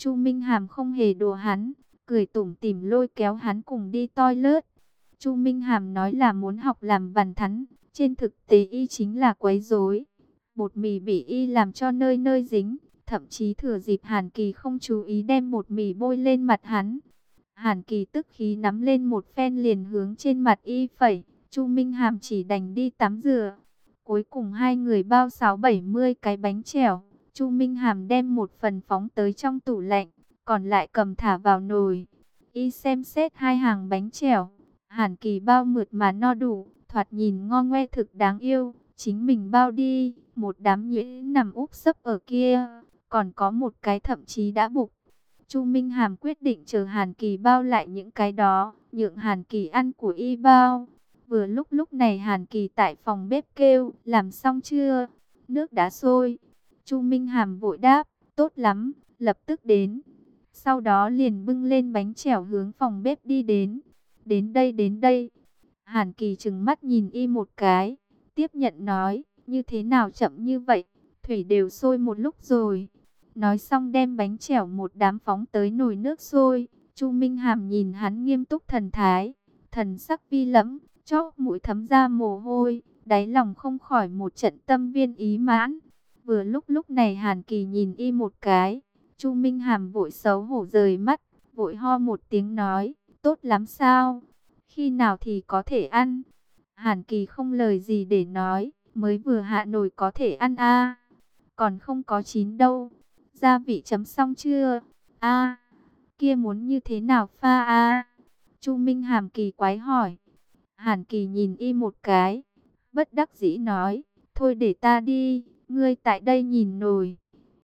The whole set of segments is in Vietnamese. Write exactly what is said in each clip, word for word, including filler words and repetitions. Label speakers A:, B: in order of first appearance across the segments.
A: Chu Minh Hàm không hề đùa hắn, cười tủm tỉm lôi kéo hắn cùng đi toilet. Chu Minh Hàm nói là muốn học làm vằn thắn, trên thực tế y chính là quấy rối. Bột mì bị y làm cho nơi nơi dính, thậm chí thừa dịp Hàn Kỳ không chú ý đem bột mì bôi lên mặt hắn. Hàn Kỳ tức khí nắm lên một phen liền hướng trên mặt y phẩy, Chu Minh Hàm chỉ đành đi tắm rửa. Cuối cùng hai người bao sáu bảy mươi cái bánh chèo, Chu Minh Hàm đem một phần phóng tới trong tủ lạnh, còn lại cầm thả vào nồi. Y xem xét hai hàng bánh chèo, Hàn Kỳ bao mượt mà no đủ, thoạt nhìn ngon ngoe thực đáng yêu, chính mình bao đi, một đám nhuyễn nằm úp sấp ở kia, còn có một cái thậm chí đã bục. Chu Minh Hàm quyết định chờ Hàn Kỳ bao lại những cái đó, nhượng Hàn Kỳ ăn của y bao. Vừa lúc lúc này Hàn Kỳ tại phòng bếp kêu, làm xong chưa? Nước đã sôi. Chu Minh Hàm vội đáp, tốt lắm, lập tức đến. Sau đó liền bưng lên bánh chèo hướng phòng bếp đi đến. Đến đây đến đây. Hàn Kỳ trừng mắt nhìn y một cái, tiếp nhận nói, như thế nào chậm như vậy, thủy đều sôi một lúc rồi. Nói xong đem bánh chèo một đám phóng tới nồi nước sôi. Chu Minh Hàm nhìn hắn nghiêm túc thần thái, thần sắc vi lẫm, chóp mũi thấm ra mồ hôi, đáy lòng không khỏi một trận tâm viên ý mãn. Vừa lúc lúc này Hàn Kỳ nhìn y một cái, Chu Minh Hàm vội xấu hổ rời mắt, vội ho một tiếng nói, tốt lắm sao? Khi nào thì có thể ăn? Hàn Kỳ không lời gì để nói, mới vừa hạ nồi có thể ăn a, còn không có chín đâu. Gia vị chấm xong chưa? A, kia muốn như thế nào pha a? Chu Minh Hàm kỳ quái hỏi. Hàn Kỳ nhìn y một cái, bất đắc dĩ nói, thôi để ta đi, ngươi tại đây nhìn nồi.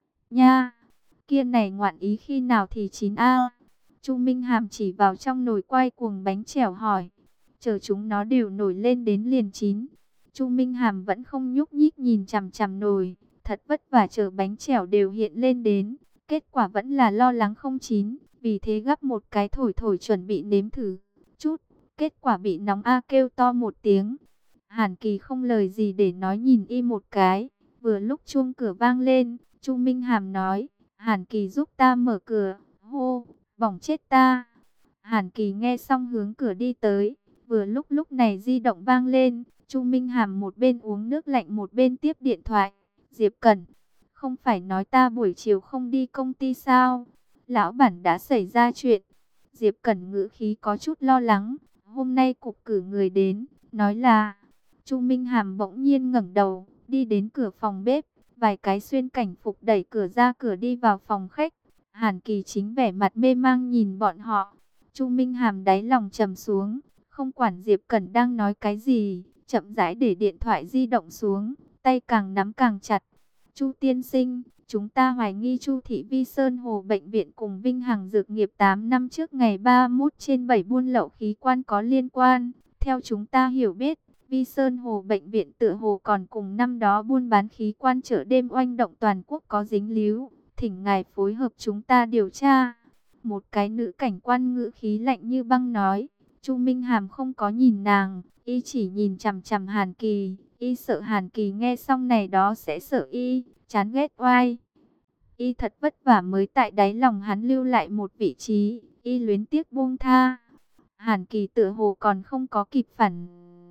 A: Nha, kia này ngoạn ý khi nào thì chín a? Chu Minh Hàm chỉ vào trong nồi quay cuồng bánh chèo hỏi, chờ chúng nó đều nổi lên đến liền chín. Chu Minh Hàm vẫn không nhúc nhích nhìn chằm chằm nồi, thật vất vả chờ bánh chèo đều hiện lên đến, kết quả vẫn là lo lắng không chín, vì thế gắp một cái thổi thổi chuẩn bị nếm thử chút, kết quả bị nóng a kêu to một tiếng. Hàn Kỳ không lời gì để nói nhìn y một cái, vừa lúc chuông cửa vang lên, Chu Minh Hàm nói, Hàn Kỳ giúp ta mở cửa, hô, bỏng chết ta. Hàn Kỳ nghe xong hướng cửa đi tới, vừa lúc lúc này di động vang lên, Chu Minh Hàm một bên uống nước lạnh một bên tiếp điện thoại. Diệp Cẩn, không phải nói ta buổi chiều không đi công ty sao? Lão bản đã xảy ra chuyện. Diệp Cẩn ngữ khí có chút lo lắng, hôm nay cục cử người đến, nói là... Chu Minh Hàm bỗng nhiên ngẩng đầu, đi đến cửa phòng bếp, vài cái xuyên cảnh phục đẩy cửa ra cửa đi vào phòng khách. Hàn Kỳ chính vẻ mặt mê mang nhìn bọn họ. Chu Minh Hàm đáy lòng trầm xuống, không quản Diệp Cẩn đang nói cái gì, chậm rãi để điện thoại di động xuống, tay càng nắm càng chặt. Chu tiên sinh, chúng ta hoài nghi Chu Thị Vi Sơn Hồ Bệnh viện cùng Vinh Hằng Dược nghiệp tám năm trước ngày ba mươi mốt trên bảy buôn lậu khí quan có liên quan. Theo chúng ta hiểu biết, Vi Sơn Hồ Bệnh viện tựa hồ còn cùng năm đó buôn bán khí quan chợ đêm oanh động toàn quốc có dính líu. Thỉnh ngài phối hợp chúng ta điều tra. Một cái nữ cảnh quan ngữ khí lạnh như băng nói. Chu Minh Hàm không có nhìn nàng, y chỉ nhìn chằm chằm Hàn Kỳ. Y sợ Hàn Kỳ nghe xong này đó sẽ sợ y, chán ghét oai. Y thật vất vả mới tại đáy lòng hắn lưu lại một vị trí, y luyến tiếc buông tha. Hàn Kỳ tựa hồ còn không có kịp phản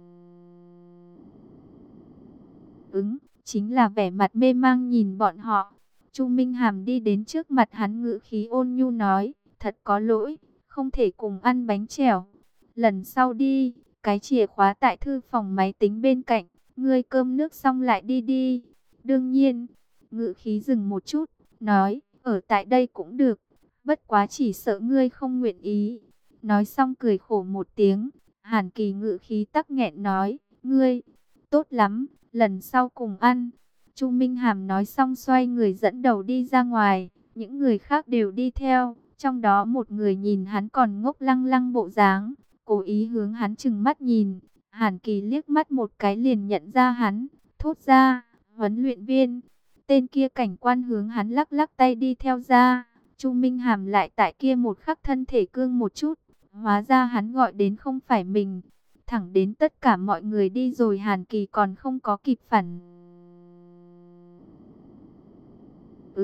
A: ứng, chính là vẻ mặt mê mang nhìn bọn họ. Chu Minh Hàm đi đến trước mặt hắn ngữ khí ôn nhu nói, thật có lỗi, không thể cùng ăn bánh chèo. Lần sau đi, cái chìa khóa tại thư phòng máy tính bên cạnh, ngươi cơm nước xong lại đi đi. Đương nhiên, ngữ khí dừng một chút, nói, ở tại đây cũng được, bất quá chỉ sợ ngươi không nguyện ý. Nói xong cười khổ một tiếng, Hàn Kỳ ngữ khí tắc nghẹn nói, ngươi, tốt lắm, lần sau cùng ăn. Chu Minh Hàm nói xong xoay người dẫn đầu đi ra ngoài, những người khác đều đi theo, trong đó một người nhìn hắn còn ngốc lăng lăng bộ dáng, cố ý hướng hắn trừng mắt nhìn. Hàn Kỳ liếc mắt một cái liền nhận ra hắn, thốt ra, huấn luyện viên. Tên kia cảnh quan hướng hắn lắc lắc tay đi theo ra. Chu Minh Hàm lại tại kia một khắc thân thể cương một chút, hóa ra hắn gọi đến không phải mình. Thẳng đến tất cả mọi người đi rồi Hàn Kỳ còn không có kịp phản ứng,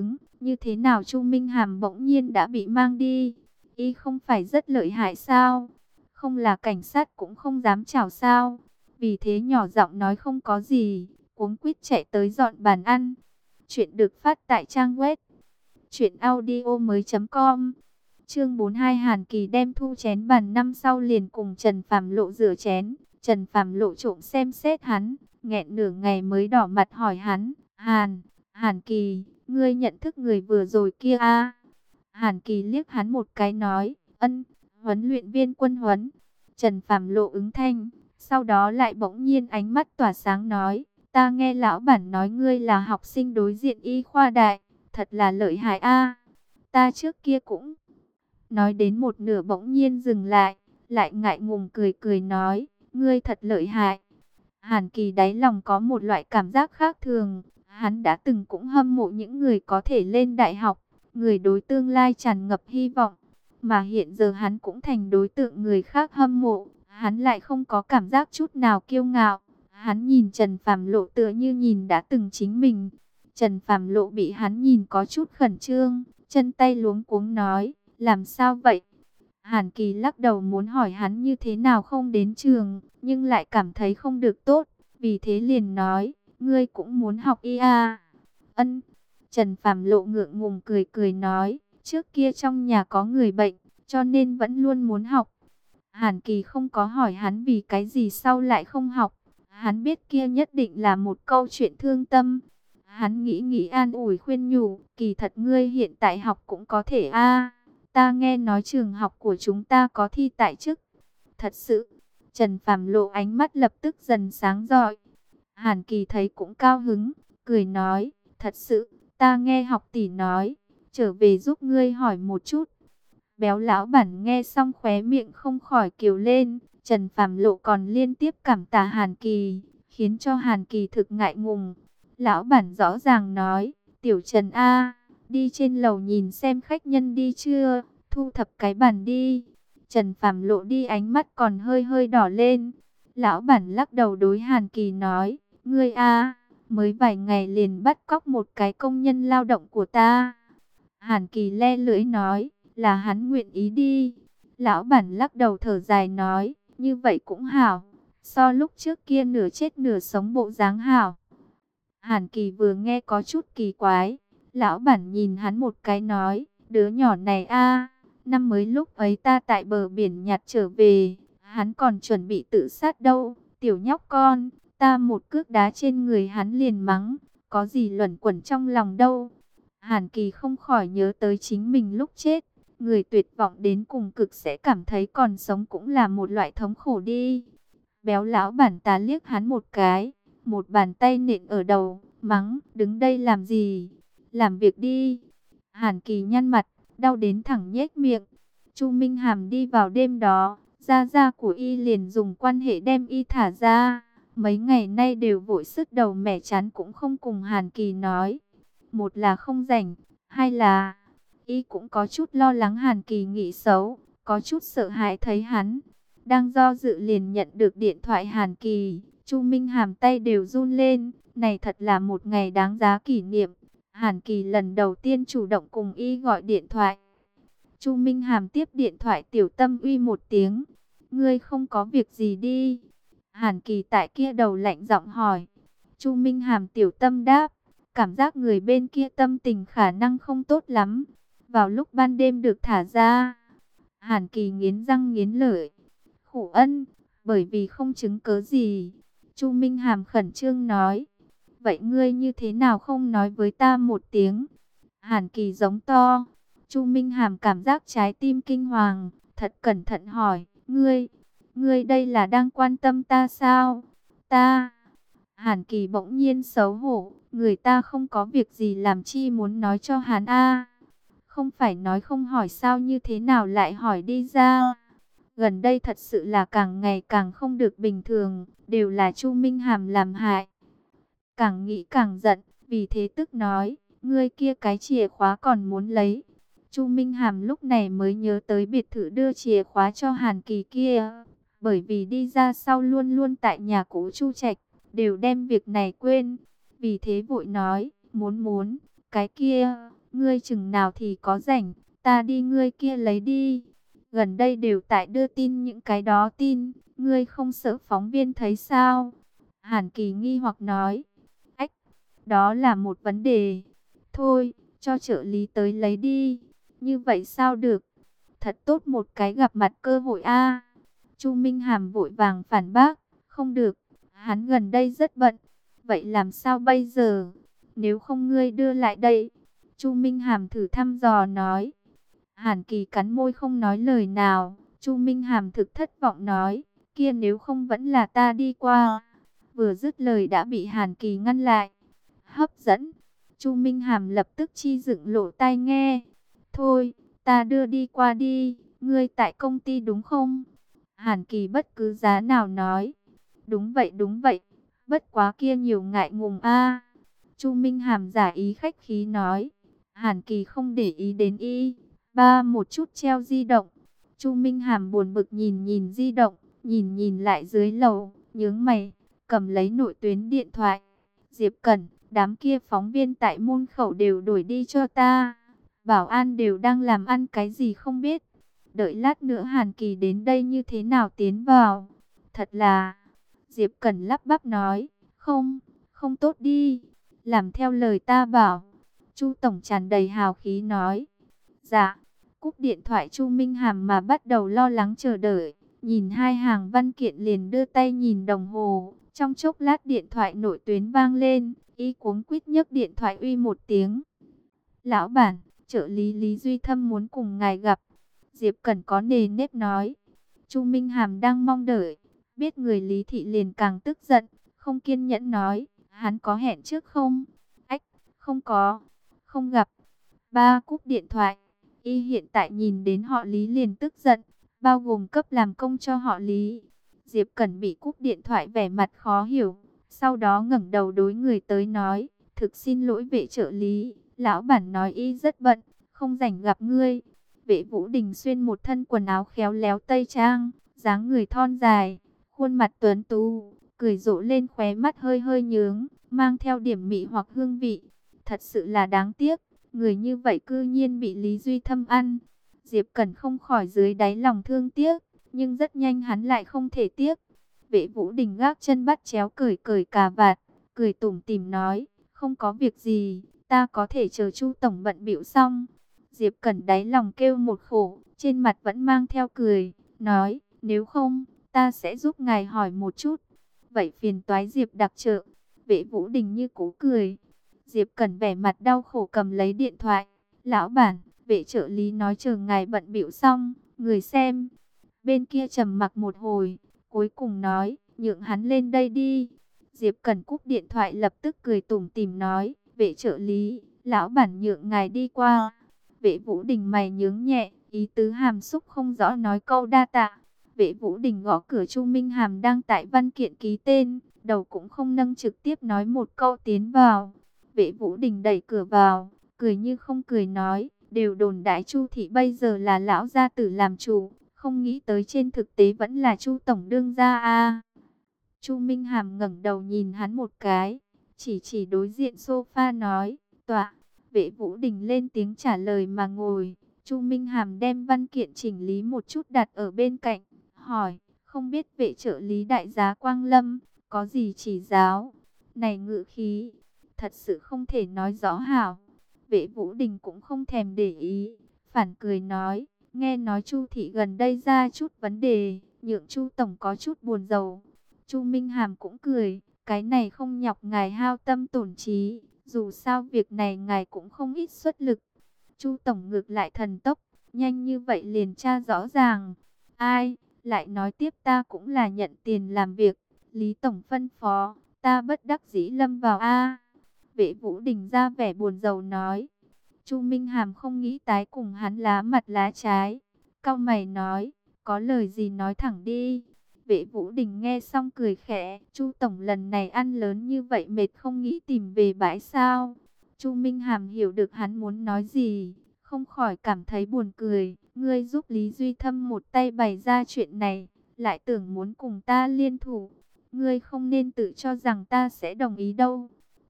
A: Như thế nào Chu Minh Hàm bỗng nhiên đã bị mang đi? Y không phải rất lợi hại sao? Không là cảnh sát cũng không dám chào sao? Vì thế nhỏ giọng nói không có gì, cuống quýt chạy tới dọn bàn ăn. Chuyện được phát tại trang web truyện audio mới.com. Chương bốn mươi hai, Hàn Kỳ đem thu chén bàn năm sau liền cùng Trần Phạm Lộ rửa chén. Trần Phạm Lộ trộm xem xét hắn, nghẹn nửa ngày mới đỏ mặt hỏi hắn, Hàn, Hàn Kỳ, ngươi nhận thức người vừa rồi kia à? Hàn Kỳ liếc hắn một cái nói, ân, huấn luyện viên Quân Huấn. Trần Phạm Lộ ứng thanh, sau đó lại bỗng nhiên ánh mắt tỏa sáng nói, ta nghe lão bản nói ngươi là học sinh đối diện y khoa đại, thật là lợi hại a. Ta trước kia cũng. Nói đến một nửa bỗng nhiên dừng lại, lại ngại ngùng cười cười nói, ngươi thật lợi hại. Hàn Kỳ đáy lòng có một loại cảm giác khác thường, hắn đã từng cũng hâm mộ những người có thể lên đại học, người đối tương lai tràn ngập hy vọng, mà hiện giờ hắn cũng thành đối tượng người khác hâm mộ, hắn lại không có cảm giác chút nào kiêu ngạo. Hắn nhìn Trần Phạm Lộ tựa như nhìn đã từng chính mình. Trần Phạm Lộ bị hắn nhìn có chút khẩn trương, chân tay luống cuống nói, làm sao vậy? Hàn Kỳ lắc đầu muốn hỏi hắn như thế nào không đến trường, nhưng lại cảm thấy không được tốt, vì thế liền nói, ngươi cũng muốn học y à? Ân. Trần Phạm Lộ ngượng ngùng cười cười nói, trước kia trong nhà có người bệnh, cho nên vẫn luôn muốn học. Hàn Kỳ không có hỏi hắn vì cái gì sau lại không học, hắn biết kia nhất định là một câu chuyện thương tâm. Hắn nghĩ nghĩ an ủi khuyên nhủ, kỳ thật ngươi hiện tại học cũng có thể a. Ta nghe nói trường học của chúng ta có thi tại chức. Thật sự, Trần Phạm Lộ ánh mắt lập tức dần sáng rọi. Hàn Kỳ thấy cũng cao hứng, cười nói, thật sự, ta nghe học tỷ nói, trở về giúp ngươi hỏi một chút. Béo lão bản nghe xong khóe miệng không khỏi kiều lên, Trần Phạm Lộ còn liên tiếp cảm tạ Hàn Kỳ, khiến cho Hàn Kỳ thực ngại ngùng. Lão bản rõ ràng nói, tiểu Trần A, đi trên lầu nhìn xem khách nhân đi chưa, thu thập cái bàn đi. Trần Phạm Lộ đi ánh mắt còn hơi hơi đỏ lên. Lão bản lắc đầu đối Hàn Kỳ nói, ngươi A, mới vài ngày liền bắt cóc một cái công nhân lao động của ta. Hàn Kỳ le lưỡi nói, là hắn nguyện ý đi. Lão bản lắc đầu thở dài nói, như vậy cũng hảo, so lúc trước kia nửa chết nửa sống bộ dáng hảo. Hàn Kỳ vừa nghe có chút kỳ quái, lão bản nhìn hắn một cái nói, đứa nhỏ này a, năm mới lúc ấy ta tại bờ biển nhặt trở về, hắn còn chuẩn bị tự sát đâu, tiểu nhóc con, ta một cước đá trên người hắn liền mắng, có gì luẩn quẩn trong lòng đâu. Hàn Kỳ không khỏi nhớ tới chính mình lúc chết, người tuyệt vọng đến cùng cực sẽ cảm thấy còn sống cũng là một loại thống khổ đi. Béo lão bản ta liếc hắn một cái, một bàn tay nện ở đầu, mắng, đứng đây làm gì? Làm việc đi. Hàn Kỳ nhăn mặt, đau đến thẳng nhếch miệng. Chu Minh Hàm đi vào đêm đó, gia gia của y liền dùng quan hệ đem y thả ra. Mấy ngày nay đều vội sứt đầu mẻ chán cũng không cùng Hàn Kỳ nói. Một là không rảnh, hai là y cũng có chút lo lắng Hàn Kỳ nghĩ xấu, có chút sợ hãi thấy hắn. Đang do dự liền nhận được điện thoại Hàn Kỳ, Chu Minh Hàm tay đều run lên, này thật là một ngày đáng giá kỷ niệm. Hàn Kỳ lần đầu tiên chủ động cùng y gọi điện thoại. Chu Minh Hàm tiếp điện thoại tiểu tâm uy một tiếng, ngươi không có việc gì đi. Hàn Kỳ tại kia đầu lạnh giọng hỏi. Chu Minh Hàm tiểu tâm đáp, cảm giác người bên kia tâm tình khả năng không tốt lắm. Vào lúc ban đêm được thả ra. Hàn Kỳ nghiến răng nghiến lợi. Khổ ân, bởi vì không chứng cớ gì. Chu Minh Hàm khẩn trương nói. Vậy ngươi như thế nào không nói với ta một tiếng? Hàn Kỳ giống to. Chu Minh Hàm cảm giác trái tim kinh hoàng, thật cẩn thận hỏi. Ngươi, ngươi đây là đang quan tâm ta sao? Ta... Hàn Kỳ bỗng nhiên xấu hổ. Người ta không có việc gì làm chi muốn nói cho hắn a? Không phải nói không hỏi sao như thế nào lại hỏi đi ra? Gần đây thật sự là càng ngày càng không được bình thường, đều là Chu Minh Hàm làm hại. Càng nghĩ càng giận, vì thế tức nói, ngươi kia cái chìa khóa còn muốn lấy. Chu Minh Hàm lúc này mới nhớ tới biệt thự đưa chìa khóa cho Hàn Kỳ kia, bởi vì đi ra sau luôn luôn tại nhà cũ Chu Trạch, đều đem việc này quên. Vì thế vội nói, muốn muốn, cái kia, ngươi chừng nào thì có rảnh, ta đi ngươi kia lấy đi. Gần đây đều tại đưa tin những cái đó tin, ngươi không sợ phóng viên thấy sao? Hàn Kỳ nghi hoặc nói. Ách, đó là một vấn đề. Thôi, cho trợ lý tới lấy đi. Như vậy sao được? Thật tốt một cái gặp mặt cơ hội a. Chu Minh Hàm vội vàng phản bác. Không được, hắn gần đây rất bận. Vậy làm sao bây giờ? Nếu không ngươi đưa lại đây. Chu Minh Hàm thử thăm dò nói. Hàn Kỳ cắn môi không nói lời nào. Chu Minh Hàm thực thất vọng nói. Kia nếu không vẫn là ta đi qua. Vừa dứt lời đã bị Hàn Kỳ ngăn lại. Hấp dẫn. Chu Minh Hàm lập tức chi dựng lỗ tai nghe. Thôi, ta đưa đi qua đi. Ngươi tại công ty đúng không? Hàn Kỳ bất cứ giá nào nói. Đúng vậy đúng vậy. Bất quá kia nhiều ngại ngùng a. Chu Minh Hàm giả ý khách khí nói. Hàn Kỳ không để ý đến y. Ba một chút treo di động. Chu Minh Hàm buồn bực nhìn nhìn di động. Nhìn nhìn lại dưới lầu. Nhướng mày. Cầm lấy nội tuyến điện thoại. Diệp Cẩn, đám kia phóng viên tại môn khẩu đều đuổi đi cho ta. Bảo an đều đang làm ăn cái gì không biết. Đợi lát nữa Hàn Kỳ đến đây như thế nào tiến vào. Thật là... Diệp Cẩn lắp bắp nói. Không, không tốt đi. Làm theo lời ta bảo. Chu Tổng tràn đầy hào khí nói. Dạ. Cúp điện thoại Chu Minh Hàm mà bắt đầu lo lắng chờ đợi. Nhìn hai hàng văn kiện liền đưa tay nhìn đồng hồ. Trong chốc lát điện thoại nội tuyến vang lên. Y cuống quýt nhấc điện thoại uy một tiếng. Lão bản, trợ lý Lý Duy Thâm muốn cùng ngài gặp. Diệp Cẩn có nề nếp nói. Chu Minh Hàm đang mong đợi. Biết người Lý Thị liền càng tức giận. Không kiên nhẫn nói. Hắn có hẹn trước không? Ách, không có. Không gặp. Ba cúp điện thoại. Y hiện tại nhìn đến họ Lý liền tức giận. Bao gồm cấp làm công cho họ Lý. Diệp Cẩn bị cúp điện thoại vẻ mặt khó hiểu. Sau đó ngẩng đầu đối người tới nói. Thực xin lỗi vệ trợ lý. Lão bản nói y rất bận. Không rảnh gặp ngươi. Vệ Vũ Đình xuyên một thân quần áo khéo léo tây trang. Dáng người thon dài. Khuôn mặt tuấn tú. Cười rộ lên khóe mắt hơi hơi nhướng. Mang theo điểm mị hoặc hương vị. Thật sự là đáng tiếc. Người như vậy cư nhiên bị Lý Duy Thâm ăn. Diệp Cẩn không khỏi dưới đáy lòng thương tiếc. Nhưng rất nhanh hắn lại không thể tiếc. Vệ Vũ Đình gác chân bắt chéo cởi cởi cà vạt. Cười tủm tỉm nói. Không có việc gì. Ta có thể chờ Chu Tổng bận bịu xong. Diệp Cẩn đáy lòng kêu một khổ. Trên mặt vẫn mang theo cười. Nói. Nếu không, ta sẽ giúp ngài hỏi một chút. Vậy phiền toái Diệp đặc trợ. Vệ Vũ Đình như cú cười. Diệp Cẩn vẻ mặt đau khổ cầm lấy điện thoại. Lão bản, vệ trợ lý nói chờ ngài bận bịu xong, người xem. Bên kia trầm mặc một hồi, cuối cùng nói, nhượng hắn lên đây đi. Diệp Cẩn cúp điện thoại lập tức cười tủm tỉm nói, vệ trợ lý, lão bản nhượng ngài đi qua. Vệ Vũ Đình mày nhướng nhẹ, ý tứ hàm xúc không rõ nói câu đa tạ. Vệ Vũ Đình gõ cửa Chu Minh Hàm đang tại văn kiện ký tên, đầu cũng không nâng trực tiếp nói một câu tiến vào. Vệ Vũ Đình đẩy cửa vào, cười như không cười nói, đều đồn đại Chu thị bây giờ là lão gia tử làm chủ, không nghĩ tới trên thực tế vẫn là Chu tổng đương gia a. Chu Minh Hàm ngẩng đầu nhìn hắn một cái, chỉ chỉ đối diện sofa nói, "Tọa." Vệ Vũ Đình lên tiếng trả lời mà ngồi. Chu Minh Hàm đem văn kiện chỉnh lý một chút đặt ở bên cạnh, hỏi, "Không biết vệ trợ lý đại giá Quang Lâm có gì chỉ giáo?" Này ngữ khí thật sự không thể nói rõ hảo. Vệ Vũ Đình cũng không thèm để ý, phản cười nói, nghe nói Chu thị gần đây ra chút vấn đề, nhượng Chu tổng có chút buồn rầu. Chu Minh Hàm cũng cười, cái này không nhọc ngài hao tâm tổn trí, dù sao việc này ngài cũng không ít xuất lực. Chu tổng ngược lại thần tốc, nhanh như vậy liền tra rõ ràng. Ai, lại nói tiếp ta cũng là nhận tiền làm việc, Lý tổng phân phó, ta bất đắc dĩ lâm vào a. Vệ Vũ Đình ra vẻ buồn rầu nói. Chu Minh Hàm không nghĩ tái cùng hắn lá mặt lá trái. Cau mày nói, có lời gì nói thẳng đi. Vệ Vũ Đình nghe xong cười khẽ. Chu tổng lần này ăn lớn như vậy mệt không nghĩ tìm về bãi sao. Chu Minh Hàm hiểu được hắn muốn nói gì, không khỏi cảm thấy buồn cười. Ngươi giúp Lý Duy Thâm một tay bày ra chuyện này, lại tưởng muốn cùng ta liên thủ. Ngươi không nên tự cho rằng ta sẽ đồng ý đâu.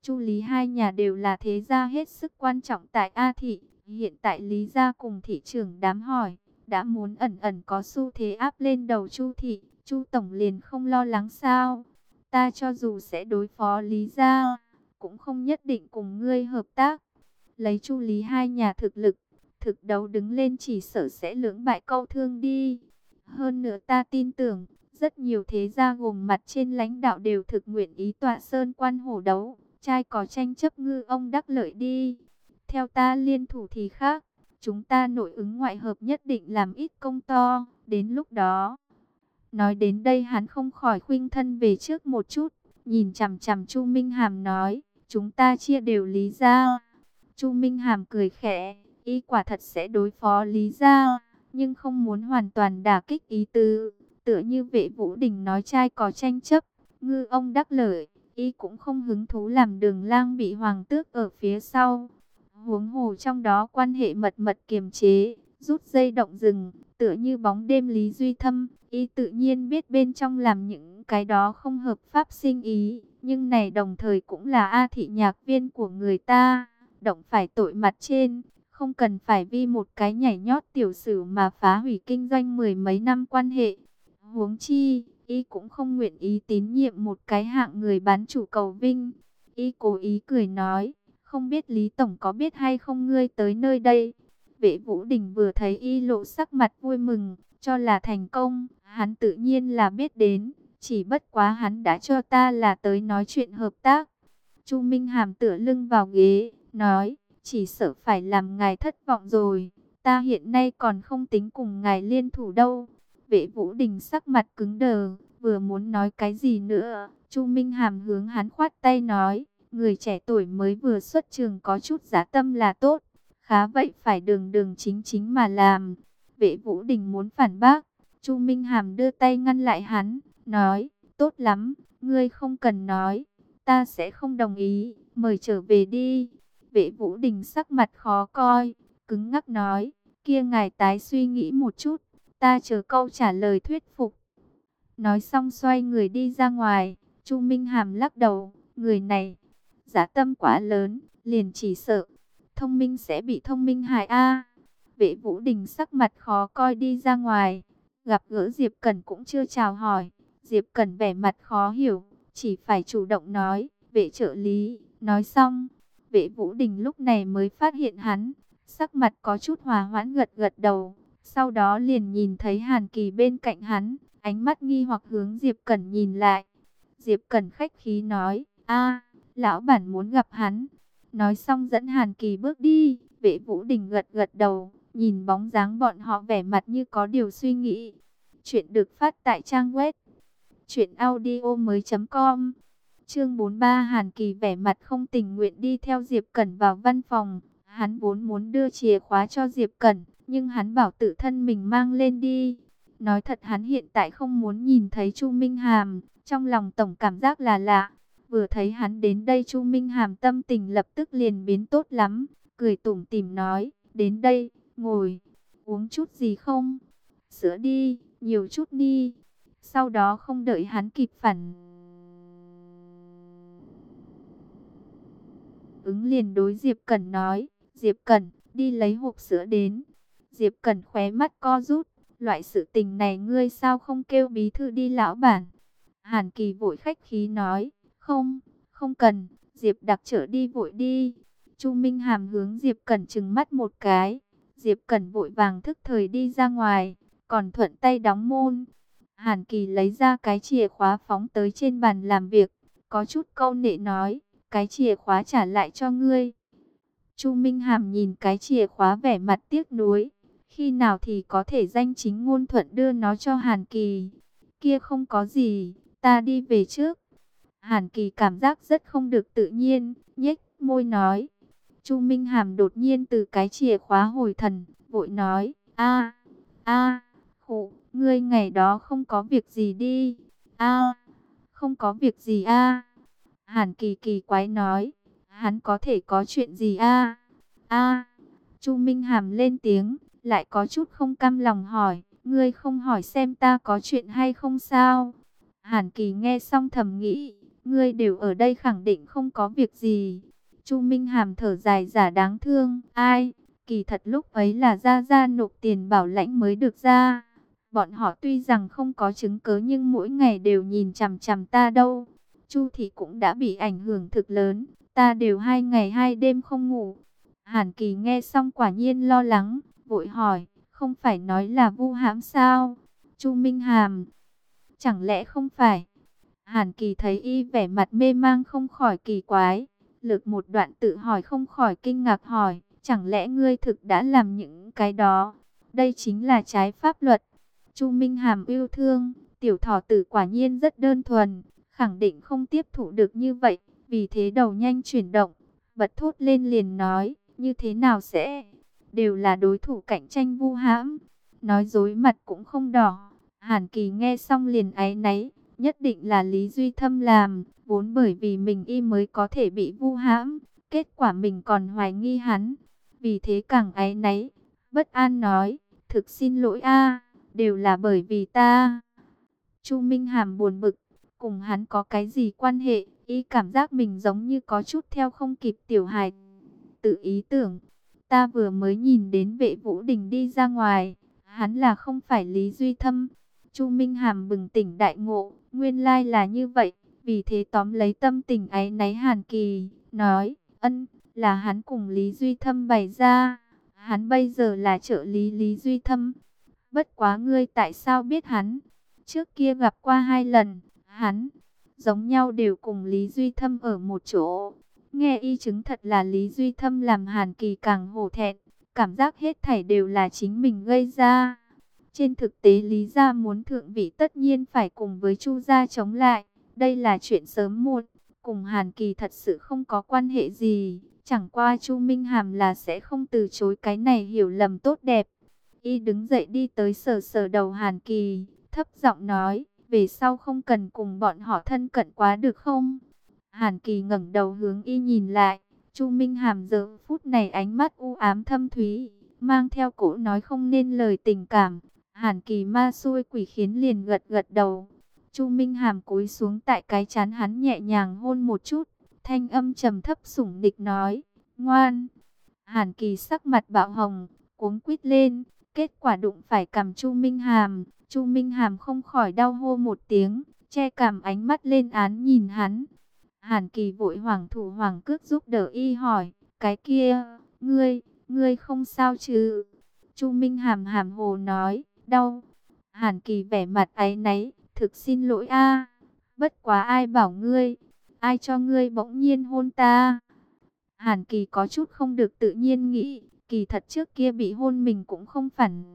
A: Chu Lý hai nhà đều là thế gia hết sức quan trọng tại A Thị. Hiện tại Lý gia cùng thị trưởng đám hỏi, đã muốn ẩn ẩn có xu thế áp lên đầu Chu Thị. Chu Tổng liền không lo lắng sao? Ta cho dù sẽ đối phó Lý gia, cũng không nhất định cùng ngươi hợp tác. Lấy Chu Lý hai nhà thực lực, thực đấu đứng lên chỉ sợ sẽ lưỡng bại câu thương đi. Hơn nữa ta tin tưởng, rất nhiều thế gia gồm mặt trên lãnh đạo đều thực nguyện ý tọa sơn quan hổ đấu. Trai có tranh chấp ngư ông đắc lợi đi. Theo ta liên thủ thì khác. Chúng ta nội ứng ngoại hợp nhất định làm ít công to. Đến lúc đó. Nói đến đây hắn không khỏi khuynh thân về trước một chút. Nhìn chằm chằm Chu Minh Hàm nói. Chúng ta chia đều Lý gia. Chu Minh Hàm cười khẽ. Y quả thật sẽ đối phó Lý gia. Nhưng không muốn hoàn toàn đả kích ý tứ. Tựa như Vệ Vũ Đình nói trai có tranh chấp. Ngư ông đắc lợi. Y cũng không hứng thú làm Đường Lang bị hoàng tước ở phía sau. Huống hồ trong đó quan hệ mật mật kiềm chế, rút dây động rừng, tựa như bóng đêm Lý Duy Thâm. Y tự nhiên biết bên trong làm những cái đó không hợp pháp sinh ý. Nhưng này đồng thời cũng là A Thị nhạc viên của người ta. Động phải tội mặt trên, không cần phải vì một cái nhảy nhót tiểu sử mà phá hủy kinh doanh mười mấy năm quan hệ. Huống chi, Y cũng không nguyện ý tín nhiệm một cái hạng người bán chủ cầu vinh. Y cố ý cười nói, không biết Lý Tổng có biết hay không ngươi tới nơi đây. Vệ Vũ Đình vừa thấy Y lộ sắc mặt vui mừng, cho là thành công, hắn tự nhiên là biết đến. Chỉ bất quá hắn đã cho ta là tới nói chuyện hợp tác. Chu Minh Hàm tựa lưng vào ghế, nói, chỉ sợ phải làm ngài thất vọng rồi. Ta hiện nay còn không tính cùng ngài liên thủ đâu. Vệ Vũ Đình sắc mặt cứng đờ, vừa muốn nói cái gì nữa, Chu Minh Hàm hướng hắn khoát tay nói, người trẻ tuổi mới vừa xuất trường có chút giá tâm là tốt, khá vậy phải đường đường chính chính mà làm. Vệ Vũ Đình muốn phản bác, Chu Minh Hàm đưa tay ngăn lại hắn, nói, tốt lắm, ngươi không cần nói, ta sẽ không đồng ý, mời trở về đi. Vệ Vũ Đình sắc mặt khó coi, cứng ngắc nói, kia ngài tái suy nghĩ một chút. Ta chờ câu trả lời thuyết phục. Nói xong xoay người đi ra ngoài. Chu Minh Hàm lắc đầu. Người này, dã tâm quá lớn. Liền chỉ sợ, thông minh sẽ bị thông minh hại a. Vệ Vũ Đình sắc mặt khó coi đi ra ngoài. Gặp gỡ Diệp Cẩn cũng chưa chào hỏi. Diệp Cẩn vẻ mặt khó hiểu. Chỉ phải chủ động nói. Vệ trợ lý. Nói xong. Vệ Vũ Đình lúc này mới phát hiện hắn. Sắc mặt có chút hòa hoãn gật gật đầu. Sau đó liền nhìn thấy Hàn Kỳ bên cạnh hắn, ánh mắt nghi hoặc hướng Diệp Cẩn nhìn lại. Diệp Cẩn khách khí nói, a, lão bản muốn gặp hắn. Nói xong dẫn Hàn Kỳ bước đi, Vệ Vũ Đình gật gật đầu, nhìn bóng dáng bọn họ vẻ mặt như có điều suy nghĩ. Chuyện được phát tại trang web truyện audio mới chấm com. Chương bốn mươi ba Hàn Kỳ vẻ mặt không tình nguyện đi theo Diệp Cẩn vào văn phòng. Hắn vốn muốn đưa chìa khóa cho Diệp Cẩn, nhưng hắn bảo tự thân mình mang lên đi. Nói thật hắn hiện tại không muốn nhìn thấy Chu Minh Hàm, trong lòng tổng cảm giác là lạ. Vừa thấy hắn đến đây Chu Minh Hàm tâm tình lập tức liền biến tốt lắm, cười tủm tỉm nói, đến đây, ngồi, uống chút gì không? Sữa đi, nhiều chút đi. Sau đó không đợi hắn kịp phản ứng liền đối Diệp Cẩn nói, Diệp Cẩn, đi lấy hộp sữa đến. Diệp Cẩn khóe mắt co rút, loại sự tình này ngươi sao không kêu bí thư đi lão bản. Hàn Kỳ vội khách khí nói, không, không cần, Diệp đặc trở đi vội đi. Chu Minh Hàm hướng Diệp Cẩn trừng mắt một cái, Diệp Cẩn vội vàng thức thời đi ra ngoài, còn thuận tay đóng môn. Hàn Kỳ lấy ra cái chìa khóa phóng tới trên bàn làm việc, có chút câu nệ nói, cái chìa khóa trả lại cho ngươi. Chu Minh Hàm nhìn cái chìa khóa vẻ mặt tiếc nuối. Khi nào thì có thể danh chính ngôn thuận đưa nó cho Hàn Kỳ. Kia không có gì, ta đi về trước. Hàn Kỳ cảm giác rất không được tự nhiên, nhếch môi nói. Chu Minh Hàm đột nhiên từ cái chìa khóa hồi thần, vội nói. A, a, khổ, ngươi ngày đó không có việc gì đi. A, không có việc gì a. Hàn Kỳ kỳ quái nói. Hắn có thể có chuyện gì a? A, Chu Minh Hàm lên tiếng, lại có chút không cam lòng hỏi, ngươi không hỏi xem ta có chuyện hay không sao? Hàn Kỳ nghe xong thầm nghĩ, ngươi đều ở đây khẳng định không có việc gì. Chu Minh Hàm thở dài giả đáng thương, ai, kỳ thật lúc ấy là Gia Gia nộp tiền bảo lãnh mới được ra. Bọn họ tuy rằng không có chứng cớ nhưng mỗi ngày đều nhìn chằm chằm ta đâu. Chu thị cũng đã bị ảnh hưởng thực lớn, ta đều hai ngày hai đêm không ngủ. Hàn Kỳ nghe xong quả nhiên lo lắng, vội hỏi, không phải nói là vu hãm sao? Chu Minh Hàm, chẳng lẽ không phải? Hàn Kỳ thấy y vẻ mặt mê mang không khỏi kỳ quái, lực một đoạn tự hỏi không khỏi kinh ngạc hỏi, chẳng lẽ ngươi thực đã làm những cái đó? Đây chính là trái pháp luật. Chu Minh Hàm yêu thương, tiểu thỏ tử quả nhiên rất đơn thuần, khẳng định không tiếp thụ được như vậy, vì thế đầu nhanh chuyển động, bật thốt lên liền nói, như thế nào sẽ, đều là đối thủ cạnh tranh vu hãm, nói dối mặt cũng không đỏ. Hàn Kỳ nghe xong liền áy náy, nhất định là Lý Duy Thâm làm, vốn bởi vì mình y mới có thể bị vu hãm, kết quả mình còn hoài nghi hắn, vì thế càng áy náy, bất an nói, thực xin lỗi a, đều là bởi vì ta. Chu Minh Hàm buồn bực, cùng hắn có cái gì quan hệ, y cảm giác mình giống như có chút theo không kịp tiểu hài. Tự ý tưởng, ta vừa mới nhìn đến Vệ Vũ Đình đi ra ngoài, hắn là không phải Lý Duy Thâm. Chu Minh Hàm bừng tỉnh đại ngộ, nguyên lai là như vậy, vì thế tóm lấy tâm tình áy náy Hàn Kỳ, nói, ân, là hắn cùng Lý Duy Thâm bày ra, hắn bây giờ là trợ lý Lý Duy Thâm. Bất quá ngươi tại sao biết hắn? Trước kia gặp qua hai lần, hắn giống nhau đều cùng Lý Duy Thâm ở một chỗ. Nghe y chứng thật là Lý Duy Thâm làm Hàn Kỳ càng hổ thẹn, cảm giác hết thảy đều là chính mình gây ra. Trên thực tế Lý gia muốn thượng vị tất nhiên phải cùng với Chu gia chống lại, đây là chuyện sớm muộn, cùng Hàn Kỳ thật sự không có quan hệ gì, chẳng qua Chu Minh Hàm là sẽ không từ chối cái này hiểu lầm tốt đẹp. Y đứng dậy đi tới sờ sờ đầu Hàn Kỳ, thấp giọng nói, về sau không cần cùng bọn họ thân cận quá được không? Hàn Kỳ ngẩng đầu hướng y nhìn lại, Chu Minh Hàm giờ phút này ánh mắt u ám thâm thúy, mang theo cỗ nói không nên lời tình cảm. Hàn Kỳ ma xui quỷ khiến liền gật gật đầu. Chu Minh Hàm cúi xuống tại cái trán hắn nhẹ nhàng hôn một chút, thanh âm trầm thấp sủng nịch nói, ngoan. Hàn Kỳ sắc mặt bạo hồng, cuống quýt lên, kết quả đụng phải cằm Chu Minh Hàm. Chu Minh Hàm không khỏi đau hô một tiếng, che cằm ánh mắt lên án nhìn hắn. Hàn Kỳ vội hoảng thủ hoảng cước giúp đỡ y hỏi, cái kia, ngươi, ngươi không sao chứ? Chu Minh Hàm hàm hồ nói, đau. Hàn Kỳ vẻ mặt áy náy, thực xin lỗi a, bất quá ai bảo ngươi, ai cho ngươi bỗng nhiên hôn ta? Hàn Kỳ có chút không được tự nhiên nghĩ, kỳ thật trước kia bị hôn mình cũng không phản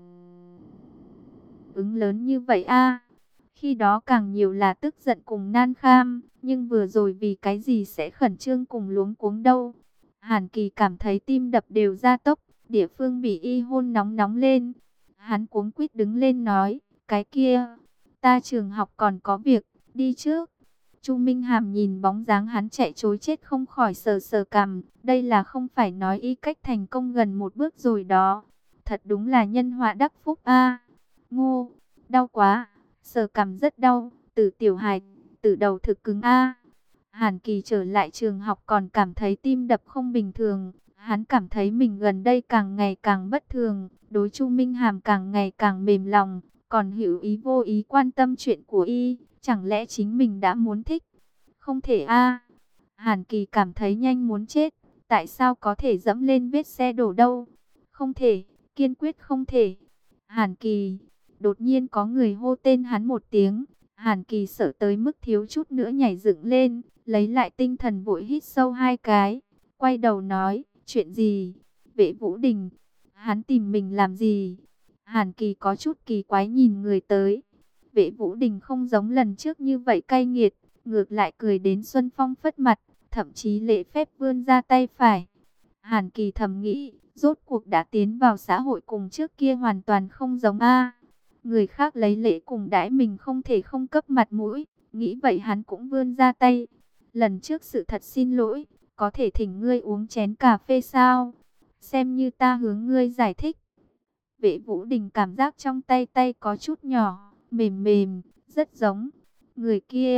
A: ứng lớn như vậy a. Khi đó càng nhiều là tức giận cùng nan kham, nhưng vừa rồi vì cái gì sẽ khẩn trương cùng luống cuống đâu. Hàn Kỳ cảm thấy tim đập đều gia tốc, địa phương bị y hôn nóng nóng lên. Hắn cuống quýt đứng lên nói, cái kia, ta trường học còn có việc, đi trước. Chu Minh Hàm nhìn bóng dáng hắn chạy trối chết không khỏi sờ sờ cằm, đây là không phải nói y cách thành công gần một bước rồi đó. Thật đúng là nhân họa đắc phúc a. Ngô, đau quá, sờ cằm rất đau, Tử tiểu hài, tử đầu thực cứng a. Hàn Kỳ trở lại trường học còn cảm thấy tim đập không bình thường, hắn cảm thấy mình gần đây càng ngày càng bất thường, đối Chu Minh Hàm càng ngày càng mềm lòng, còn hữu ý vô ý quan tâm chuyện của y, chẳng lẽ chính mình đã muốn thích? Không thể a. Hàn Kỳ cảm thấy nhanh muốn chết, tại sao có thể dẫm lên vết xe đổ đâu? Không thể, kiên quyết không thể. Hàn Kỳ, đột nhiên có người hô tên hắn một tiếng, Hàn Kỳ sợ tới mức thiếu chút nữa nhảy dựng lên, lấy lại tinh thần vội hít sâu hai cái, quay đầu nói, chuyện gì? Vệ Vũ Đình, hắn tìm mình làm gì? Hàn Kỳ có chút kỳ quái nhìn người tới. Vệ Vũ Đình không giống lần trước như vậy cay nghiệt, ngược lại cười đến xuân phong phất mặt, thậm chí lễ phép vươn ra tay phải. Hàn Kỳ thầm nghĩ, rốt cuộc đã tiến vào xã hội cùng trước kia hoàn toàn không giống a. Người khác lấy lễ cùng đãi mình không thể không cấp mặt mũi, nghĩ vậy hắn cũng vươn ra tay. Lần trước sự thật xin lỗi, có thể thỉnh ngươi uống chén cà phê sao? Xem như ta hướng ngươi giải thích. Vệ Vũ Đình cảm giác trong tay tay có chút nhỏ, mềm mềm, rất giống người kia,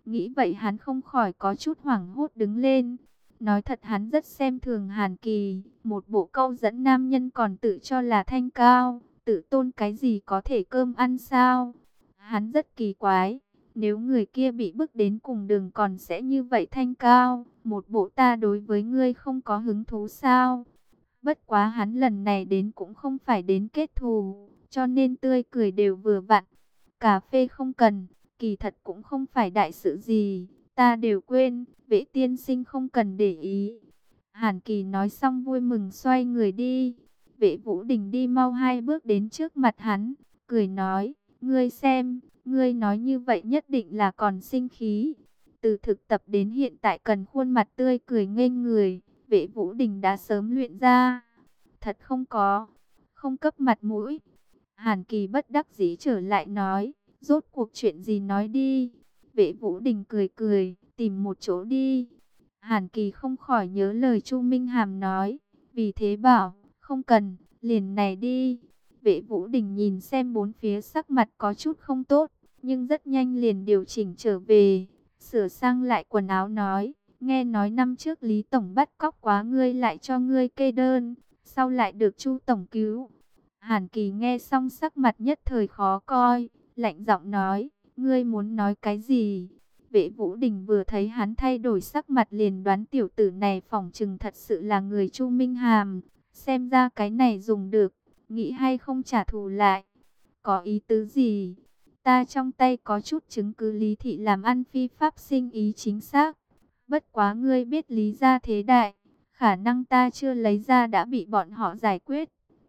A: Nghĩ vậy hắn không khỏi có chút hoảng hốt đứng lên. Nói thật hắn rất xem thường Hàn Kỳ, một bộ câu dẫn nam nhân còn tự cho là thanh cao, tự tôn cái gì có thể cơm ăn sao. Hắn rất kỳ quái, nếu người kia bị bức đến cùng đường còn sẽ như vậy thanh cao, một bộ ta đối với ngươi không có hứng thú sao. Bất quá hắn lần này đến cũng không phải đến kết thù, cho nên tươi cười đều vừa vặn. Cà phê không cần, kỳ thật cũng không phải đại sự gì, ta đều quên, Vệ tiên sinh không cần để ý. Hàn Kỳ nói xong vui mừng xoay người đi. Vệ Vũ Đình đi mau hai bước đến trước mặt hắn, cười nói, ngươi xem, ngươi nói như vậy nhất định là còn sinh khí. Từ thực tập đến hiện tại cần khuôn mặt tươi cười nghênh người, Vệ Vũ Đình đã sớm luyện ra. Thật không có, không cấp mặt mũi. Hàn Kỳ bất đắc dĩ trở lại nói, rốt cuộc chuyện gì nói đi. Vệ Vũ Đình cười cười, tìm một chỗ đi. Hàn Kỳ không khỏi nhớ lời Chu Minh Hàm nói, vì thế bảo, không cần, liền này đi. Vệ Vũ Đình nhìn xem bốn phía sắc mặt có chút không tốt, nhưng rất nhanh liền điều chỉnh trở về, sửa sang lại quần áo nói, nghe nói năm trước Lý Tổng bắt cóc quá ngươi lại cho ngươi kê đơn, sau lại được Chu Tổng cứu. Hàn Kỳ nghe xong sắc mặt nhất thời khó coi, lạnh giọng nói, ngươi muốn nói cái gì? Vệ Vũ Đình vừa thấy hắn thay đổi sắc mặt liền đoán tiểu tử này phỏng chừng thật sự là người Chu Minh Hàm, xem ra cái này dùng được, nghĩ hay không trả thù lại. Có ý tứ gì? Ta trong tay có chút chứng cứ Lý thị làm ăn phi pháp sinh ý chính xác. Bất quá ngươi biết Lý gia thế đại, khả năng ta chưa lấy ra đã bị bọn họ giải quyết.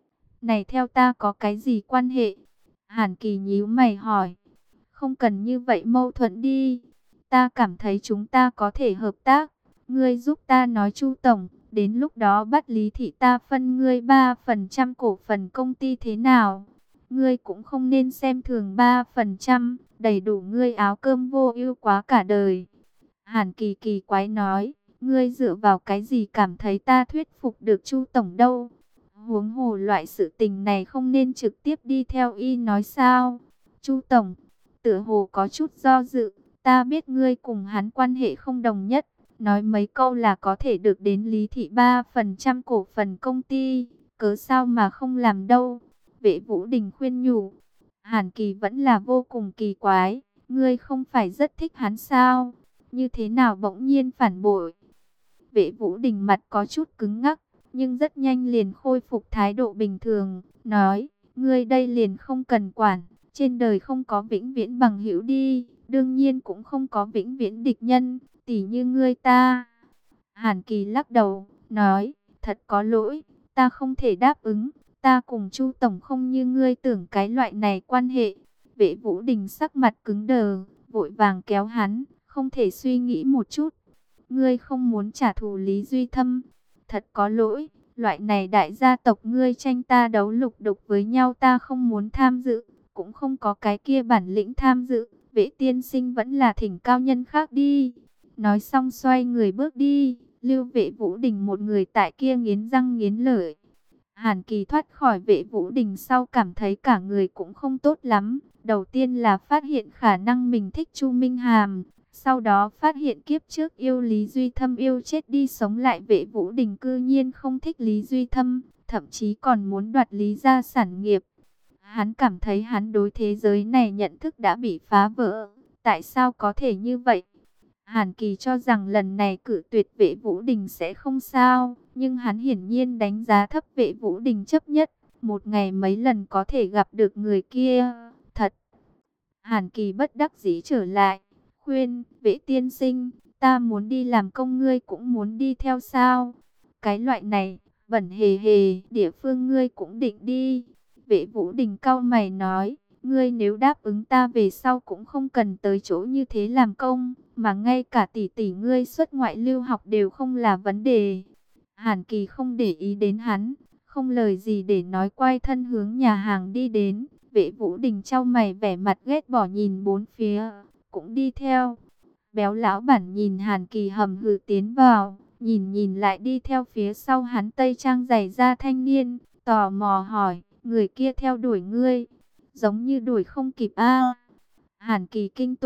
A: Này theo ta có cái gì quan hệ? Hàn Kỳ nhíu mày hỏi. Không cần như vậy mâu thuẫn đi. Ta cảm thấy chúng ta có thể hợp tác. Ngươi giúp ta nói Chu Tổng, đến lúc đó bắt Lý thị ta phân ngươi ba phần trăm cổ phần công ty thế nào? Ngươi cũng không nên xem thường ba phần trăm, đầy đủ ngươi áo cơm vô ưu quá cả đời. Hàn Kỳ kỳ quái nói, ngươi dựa vào cái gì cảm thấy ta thuyết phục được Chu Tổng đâu? Huống hồ loại sự tình này không nên trực tiếp đi theo y nói sao? Chu Tổng, tựa hồ có chút do dự, ta biết ngươi cùng hắn quan hệ không đồng nhất, nói mấy câu là có thể được đến Lý thị ba phần trăm cổ phần công ty, cớ sao mà không làm đâu? Vệ Vũ Đình khuyên nhủ. Hàn Kỳ vẫn là vô cùng kỳ quái, ngươi không phải rất thích hắn sao? Như thế nào bỗng nhiên phản bội? Vệ Vũ Đình mặt có chút cứng ngắc, nhưng rất nhanh liền khôi phục thái độ bình thường, nói, ngươi đây liền không cần quản, trên đời không có vĩnh viễn bằng hữu đi, đương nhiên cũng không có vĩnh viễn địch nhân, tỉ như ngươi ta. Hàn Kỳ lắc đầu, nói, thật có lỗi, ta không thể đáp ứng, ta cùng Chu Tổng không như ngươi tưởng cái loại này quan hệ. Vệ Vũ Đình sắc mặt cứng đờ, vội vàng kéo hắn, không thể suy nghĩ một chút. Ngươi không muốn trả thù Lý Duy Thâm, thật có lỗi, loại này đại gia tộc ngươi tranh ta đấu lục đục với nhau ta không muốn tham dự, cũng không có cái kia bản lĩnh tham dự, Vệ tiên sinh vẫn là thỉnh cao nhân khác đi. Nói xong xoay người bước đi, lưu Vệ Vũ Đình một người tại kia nghiến răng nghiến lợi. Hàn Kỳ thoát khỏi Vệ Vũ Đình sau cảm thấy cả người cũng không tốt lắm, đầu tiên là phát hiện khả năng mình thích Chu Minh Hàm. Sau đó phát hiện kiếp trước yêu Lý Duy Thâm yêu chết đi sống lại Vệ Vũ Đình cư nhiên không thích Lý Duy Thâm, thậm chí còn muốn đoạt Lý gia sản nghiệp. Hắn cảm thấy hắn đối thế giới này nhận thức đã bị phá vỡ, tại sao có thể như vậy? Hàn Kỳ cho rằng lần này cử tuyệt Vệ Vũ Đình sẽ không sao, nhưng hắn hiển nhiên đánh giá thấp Vệ Vũ Đình chấp nhất, một ngày mấy lần có thể gặp được người kia, thật. Hàn Kỳ bất đắc dĩ trở lại, khuyên, Vệ tiên sinh, ta muốn đi làm công ngươi cũng muốn đi theo sao? Cái loại này, bẩn hề hề, địa phương ngươi cũng định đi. Vệ Vũ Đình cau mày nói, ngươi nếu đáp ứng ta về sau cũng không cần tới chỗ như thế làm công, mà ngay cả tỷ tỷ ngươi xuất ngoại lưu học đều không là vấn đề. Hàn Kỳ không để ý đến hắn, không lời gì để nói, quay thân hướng nhà hàng đi đến. Vệ Vũ Đình chau mày vẻ mặt ghét bỏ nhìn bốn phía, cũng đi theo. Béo lão bản nhìn Hàn Kỳ hầm hừ tiến vào, nhìn nhìn lại đi theo phía sau hắn tây trang giày da thanh niên, tò mò hỏi, người kia theo đuổi ngươi, giống như đuổi không kịp a. Hàn Kỳ kinh tủng,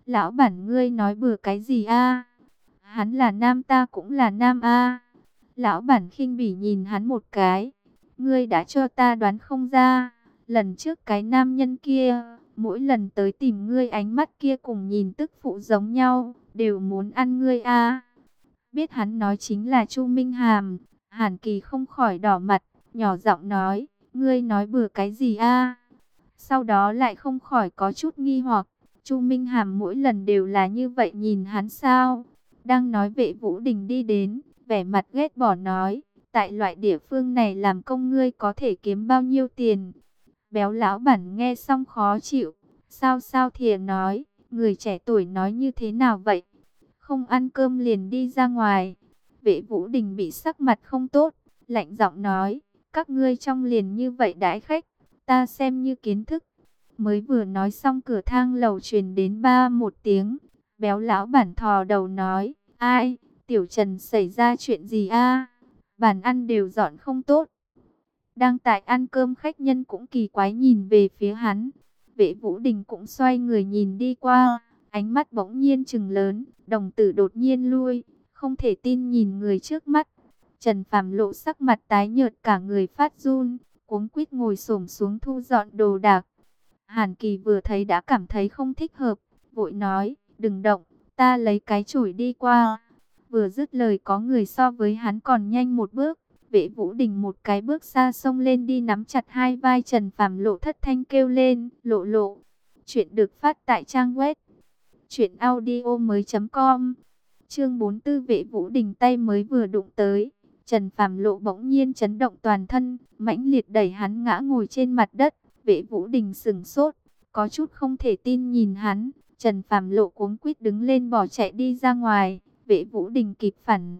A: Lão bản ngươi nói bừa cái gì a? Hắn là nam ta cũng là nam a. Lão bản khinh bỉ nhìn hắn một cái. Ngươi đã cho ta đoán không ra. Lần trước cái nam nhân kia, mỗi lần tới tìm ngươi ánh mắt kia cùng nhìn tức phụ giống nhau, đều muốn ăn ngươi a. Biết hắn nói chính là Chu Minh Hàm, Hàn Kỳ không khỏi đỏ mặt, nhỏ giọng nói, ngươi nói bừa cái gì a? Sau đó lại không khỏi có chút nghi hoặc, Chu Minh Hàm mỗi lần đều là như vậy nhìn hắn sao? Đang nói Vệ Vũ Đình đi đến, vẻ mặt ghét bỏ nói, tại loại địa phương này làm công ngươi có thể kiếm bao nhiêu tiền? Béo lão bản nghe xong khó chịu, sao sao thìa nói, người trẻ tuổi nói như thế nào vậy? Không ăn cơm liền đi ra ngoài. Vệ Vũ Đình bị sắc mặt không tốt, lạnh giọng nói, các ngươi trong liền như vậy đãi khách, ta xem như kiến thức. Mới vừa nói xong cửa thang lầu truyền đến ba một tiếng, béo lão bản thò đầu nói, ai, Tiểu Trần xảy ra chuyện gì a? Bàn ăn đều dọn không tốt. Đang tại ăn cơm khách nhân cũng kỳ quái nhìn về phía hắn. Vệ Vũ Đình cũng xoay người nhìn đi qua, ánh mắt bỗng nhiên trừng lớn, đồng tử đột nhiên lui, không thể tin nhìn người trước mắt. Trần Phàm Lộ sắc mặt tái nhợt cả người phát run, cuống quýt ngồi xổm xuống thu dọn đồ đạc. Hàn Kỳ vừa thấy đã cảm thấy không thích hợp, vội nói, đừng động, ta lấy cái chổi đi qua. Vừa dứt lời có người so với hắn còn nhanh một bước. Vệ Vũ Đình một cái bước xa xông lên đi nắm chặt hai vai Trần Phàm Lộ, thất thanh kêu lên, Lộ Lộ. Chuyện được phát tại trang web truyện audio mới chấm com. Chương bốn mươi tư. Vệ Vũ Đình tay mới vừa đụng tới, Trần Phàm Lộ bỗng nhiên chấn động toàn thân, mãnh liệt đẩy hắn ngã ngồi trên mặt đất. Vệ Vũ Đình sững sốt, có chút không thể tin nhìn hắn. Trần Phàm Lộ cuống quýt đứng lên bỏ chạy đi ra ngoài. Vệ Vũ Đình kịp phản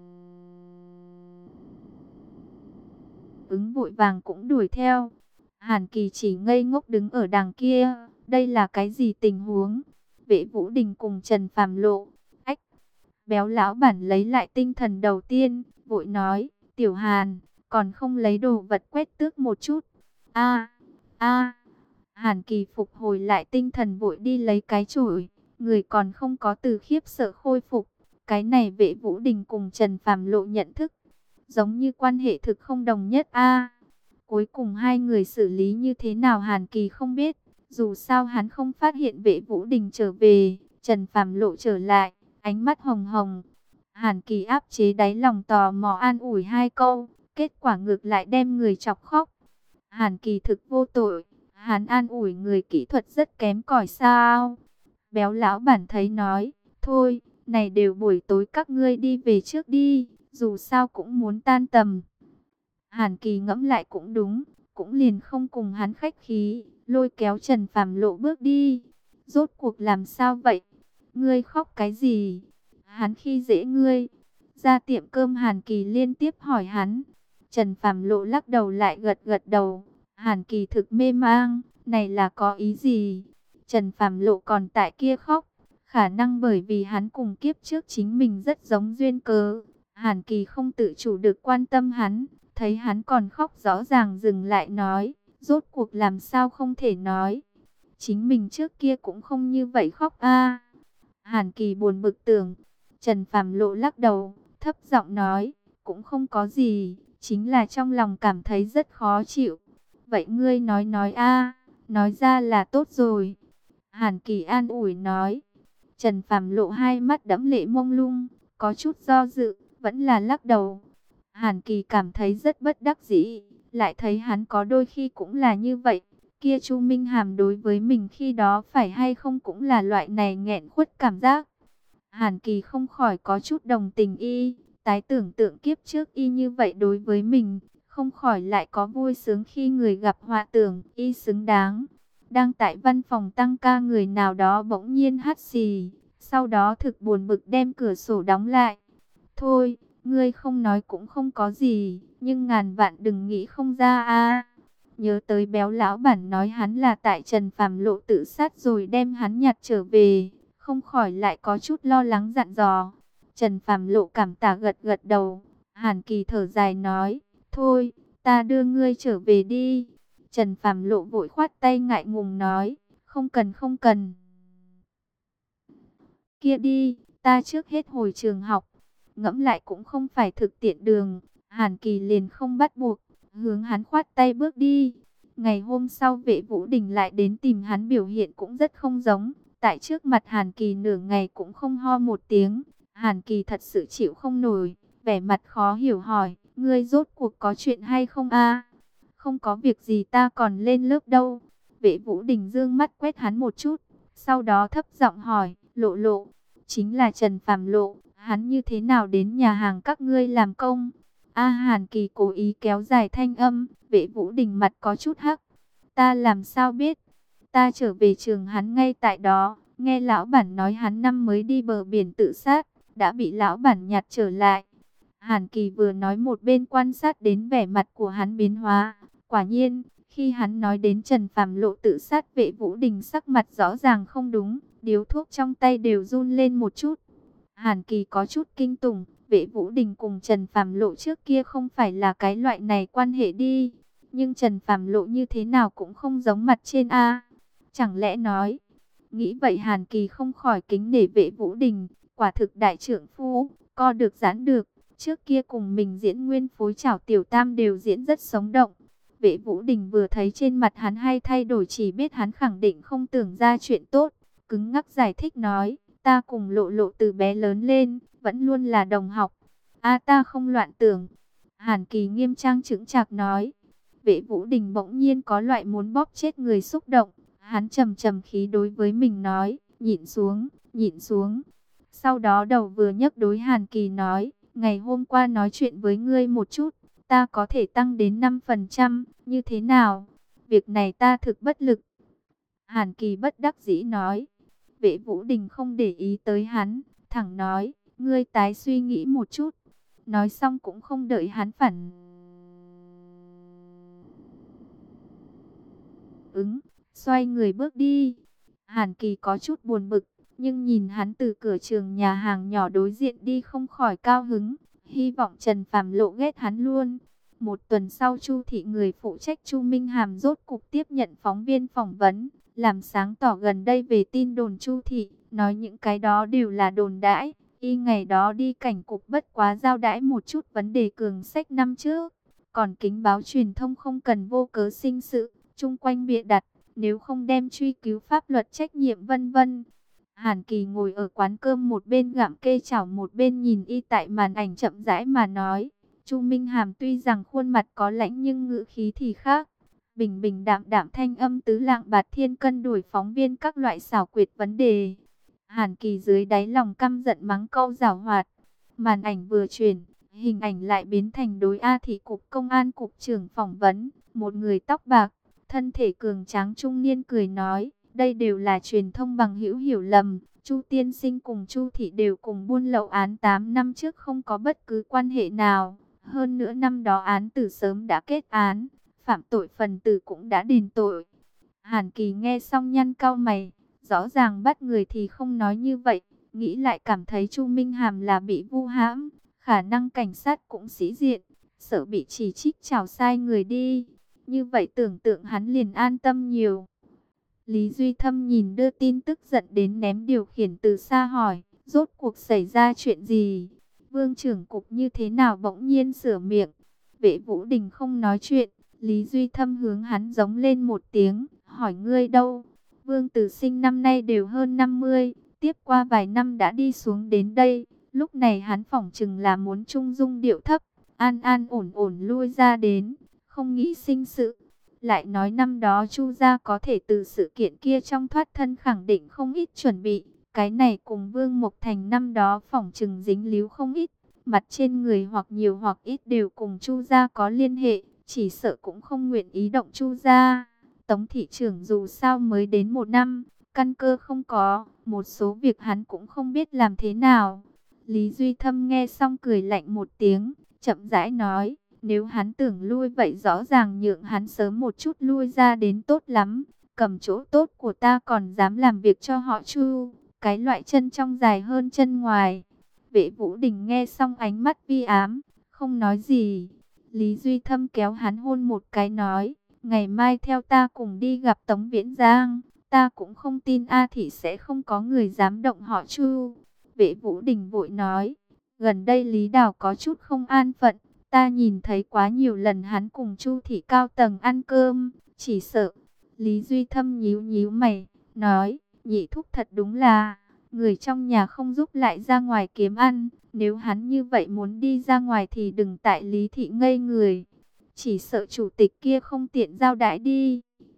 A: ứng vội vàng cũng đuổi theo. Hàn Kỳ chỉ ngây ngốc đứng ở đằng kia, đây là cái gì tình huống? Vệ Vũ Đình cùng Trần Phàm Lộ. Ách! Béo lão bản lấy lại tinh thần đầu tiên, vội nói, Tiểu Hàn, còn không lấy đồ vật quét tước một chút. A, a. Hàn Kỳ phục hồi lại tinh thần vội đi lấy cái chổi, người còn không có từ khiếp sợ khôi phục. Cái này Vệ Vũ Đình cùng Trần Phàm Lộ nhận thức, giống như quan hệ thực không đồng nhất a. Cuối cùng hai người xử lý như thế nào Hàn Kỳ không biết, dù sao hắn không phát hiện Vệ Vũ Đình trở về, Trần Phàm Lộ trở lại, ánh mắt hồng hồng. Hàn Kỳ áp chế đáy lòng tò mò an ủi hai câu, kết quả ngược lại đem người chọc khóc. Hàn Kỳ thực vô tội, hắn an ủi người kỹ thuật rất kém cỏi sao? Béo lão bản thấy nói, thôi, này đều buổi tối các ngươi đi về trước đi, dù sao cũng muốn tan tầm. Hàn Kỳ ngẫm lại cũng đúng, cũng liền không cùng hắn khách khí, lôi kéo Trần Phàm Lộ bước đi. Rốt cuộc làm sao vậy? Ngươi khóc cái gì? Hắn khi dễ ngươi? Ra tiệm cơm Hàn Kỳ liên tiếp hỏi hắn. Trần Phàm Lộ lắc đầu lại gật gật đầu. Hàn Kỳ thực mê mang, này là có ý gì? Trần Phàm Lộ còn tại kia khóc, khả năng bởi vì hắn cùng kiếp trước chính mình rất giống duyên cớ. Hàn Kỳ không tự chủ được quan tâm hắn, thấy hắn còn khóc rõ ràng dừng lại nói, rốt cuộc làm sao không thể nói. Chính mình trước kia cũng không như vậy khóc a. Hàn Kỳ buồn bực tưởng, Trần Phàm Lộ lắc đầu, thấp giọng nói, cũng không có gì, chính là trong lòng cảm thấy rất khó chịu. Vậy ngươi nói nói a, nói ra là tốt rồi. Hàn Kỳ an ủi nói. Trần Phàm Lộ hai mắt đẫm lệ mông lung, có chút do dự, vẫn là lắc đầu. Hàn Kỳ cảm thấy rất bất đắc dĩ, lại thấy hắn có đôi khi cũng là như vậy. Kia Chu Minh Hàm đối với mình khi đó phải hay không cũng là loại này nghẹn khuất cảm giác. Hàn Kỳ không khỏi có chút đồng tình y, tái tưởng tượng kiếp trước y như vậy đối với mình, không khỏi lại có vui sướng khi người gặp họa, tưởng y xứng đáng. Đang tại văn phòng tăng ca người nào đó bỗng nhiên hắt xì, sau đó thực buồn bực đem cửa sổ đóng lại. Thôi, ngươi không nói cũng không có gì, nhưng ngàn vạn đừng nghĩ không ra a. Nhớ tới béo lão bản nói hắn là tại Trần Phàm Lộ tự sát rồi đem hắn nhặt trở về, không khỏi lại có chút lo lắng dặn dò. Trần Phàm Lộ cảm tạ gật gật đầu. Hàn Kỳ thở dài nói, thôi, ta đưa ngươi trở về đi. Trần Phàm Lộ vội khoát tay ngại ngùng nói, không cần không cần. kia đi, ta trước hết hồi trường học. Ngẫm lại cũng không phải thực tiện đường, Hàn Kỳ liền không bắt buộc, hướng hắn khoát tay bước đi. Ngày hôm sau Vệ Vũ Đình lại đến tìm hắn, biểu hiện cũng rất không giống. Tại trước mặt Hàn Kỳ nửa ngày cũng không ho một tiếng. Hàn Kỳ thật sự chịu không nổi, vẻ mặt khó hiểu hỏi, ngươi rốt cuộc có chuyện hay không a? Không có việc gì, ta còn lên lớp đâu. Vệ Vũ Đình dương mắt quét hắn một chút, sau đó thấp giọng hỏi, Lộ Lộ, chính là Trần Phàm Lộ, hắn như thế nào đến nhà hàng các ngươi làm công? A Hàn Kỳ cố ý kéo dài thanh âm, Vệ Vũ Đình mặt có chút hắc. Ta làm sao biết? Ta trở về trường hắn ngay tại đó, nghe lão bản nói hắn năm mới đi bờ biển tự sát, đã bị lão bản nhặt trở lại. Hàn Kỳ vừa nói một bên quan sát đến vẻ mặt của hắn biến hóa. Quả nhiên, khi hắn nói đến Trần Phàm Lộ tự sát, Vệ Vũ Đình sắc mặt rõ ràng không đúng, điếu thuốc trong tay đều run lên một chút. Hàn Kỳ có chút kinh tủng, Vệ Vũ Đình cùng Trần Phàm Lộ trước kia không phải là cái loại này quan hệ đi. Nhưng Trần Phàm Lộ như thế nào cũng không giống mặt trên a. Chẳng lẽ nói, nghĩ vậy Hàn Kỳ không khỏi kính nể Vệ Vũ Đình, quả thực đại trưởng phu, co được giãn được. Trước kia cùng mình diễn nguyên phối chảo tiểu tam đều diễn rất sống động. Vệ Vũ Đình vừa thấy trên mặt hắn hay thay đổi, chỉ biết hắn khẳng định không tưởng ra chuyện tốt. Cứng ngắc giải thích nói, ta cùng Lộ Lộ từ bé lớn lên, vẫn luôn là đồng học. A ta không loạn tưởng. Hàn Kỳ nghiêm trang chững chạc nói. Vệ Vũ Đình bỗng nhiên có loại muốn bóp chết người xúc động. Hắn trầm trầm khí đối với mình nói, nhịn xuống, nhịn xuống. Sau đó đầu vừa nhấc đối Hàn Kỳ nói, ngày hôm qua nói chuyện với ngươi một chút, ta có thể tăng đến năm phần trăm, như thế nào? Việc này ta thực bất lực. Hàn Kỳ bất đắc dĩ nói. Vệ Vũ Đình không để ý tới hắn, thẳng nói, ngươi tái suy nghĩ một chút. Nói xong cũng không đợi hắn phản ứng, xoay người bước đi. Hàn Kỳ có chút buồn bực, nhưng nhìn hắn từ cửa trường nhà hàng nhỏ đối diện đi không khỏi cao hứng, hy vọng Trần Phàm Lộ ghét hắn luôn. Một tuần sau, Chu thị người phụ trách Chu Minh Hàm rốt cục tiếp nhận phóng viên phỏng vấn, làm sáng tỏ gần đây về tin đồn Chu thị, nói những cái đó đều là đồn đãi. Y ngày đó đi cảnh cục bất quá giao đãi một chút vấn đề cường sách năm trước, còn kính báo truyền thông không cần vô cớ sinh sự, chung quanh bịa đặt, nếu không đem truy cứu pháp luật trách nhiệm vân vân. Hàn Kỳ ngồi ở quán cơm một bên gặm kê chảo một bên nhìn y tại màn ảnh chậm rãi mà nói. Chu Minh Hàm tuy rằng khuôn mặt có lãnh nhưng ngữ khí thì khác. Bình bình đạm đạm thanh âm tứ lạng bạt thiên cân đuổi phóng viên các loại xảo quyệt vấn đề. Hàn Kỳ dưới đáy lòng căm giận mắng câu giảo hoạt. Màn ảnh vừa chuyển, hình ảnh lại biến thành đối A thị cục công an cục trưởng phỏng vấn. Một người tóc bạc, thân thể cường tráng trung niên cười nói, đây đều là truyền thông bằng hữu hiểu lầm. Chu tiên sinh cùng Chu thị đều cùng buôn lậu án tám năm trước không có bất cứ quan hệ nào. Hơn nữa năm đó án tử sớm đã kết án, phạm tội phần tử cũng đã đền tội. Hàn Kỳ nghe xong nhăn cau mày, rõ ràng bắt người thì không nói như vậy, nghĩ lại cảm thấy Chu Minh Hàm là bị vu hãm, khả năng cảnh sát cũng sĩ diện, sợ bị chỉ trích chào sai người đi. Như vậy tưởng tượng hắn liền an tâm nhiều. Lý Duy Thâm nhìn đưa tin tức giận đến ném điều khiển từ xa hỏi, rốt cuộc xảy ra chuyện gì? Vương trưởng cục như thế nào bỗng nhiên sửa miệng? Vệ Vũ Đình không nói chuyện, Lý Duy Thâm hướng hắn giống lên một tiếng, hỏi ngươi đâu? Vương Tử Sinh năm nay đều hơn năm mươi, tiếp qua vài năm đã đi xuống đến đây, lúc này hắn phỏng chừng là muốn trung dung điệu thấp, an an ổn ổn lui ra đến, không nghĩ sinh sự. Lại nói năm đó Chu gia có thể từ sự kiện kia trong thoát thân khẳng định không ít chuẩn bị. Cái này cùng Vương Mộc Thành năm đó phỏng chừng dính líu không ít. Mặt trên người hoặc nhiều hoặc ít đều cùng Chu gia có liên hệ. Chỉ sợ cũng không nguyện ý động Chu gia. Tống thị trưởng dù sao mới đến một năm, căn cơ không có. Một số việc hắn cũng không biết làm thế nào. Lý Duy Thâm nghe xong cười lạnh một tiếng, chậm rãi nói. Nếu hắn tưởng lui vậy rõ ràng nhượng hắn sớm một chút lui ra đến tốt lắm. Cầm chỗ tốt của ta còn dám làm việc cho họ Chu. Cái loại chân trong dài hơn chân ngoài. Vệ Vũ Đình nghe xong ánh mắt vi ám, không nói gì. Lý Duy Thâm kéo hắn hôn một cái nói. Ngày mai theo ta cùng đi gặp Tống Viễn Giang. ta cũng không tin A Thị sẽ không có người dám động họ Chu. Vệ Vũ Đình vội nói, gần đây Lý Đào có chút không an phận, ta nhìn thấy quá nhiều lần hắn cùng Chu Thị cao tầng ăn cơm, chỉ sợ. Lý Duy Thâm nhíu nhíu mày, nói, nhị thúc thật đúng là, người trong nhà không giúp lại ra ngoài kiếm ăn, nếu hắn như vậy muốn đi ra ngoài thì đừng tại Lý Thị ngây người, chỉ sợ chủ tịch kia không tiện giao đãi đi.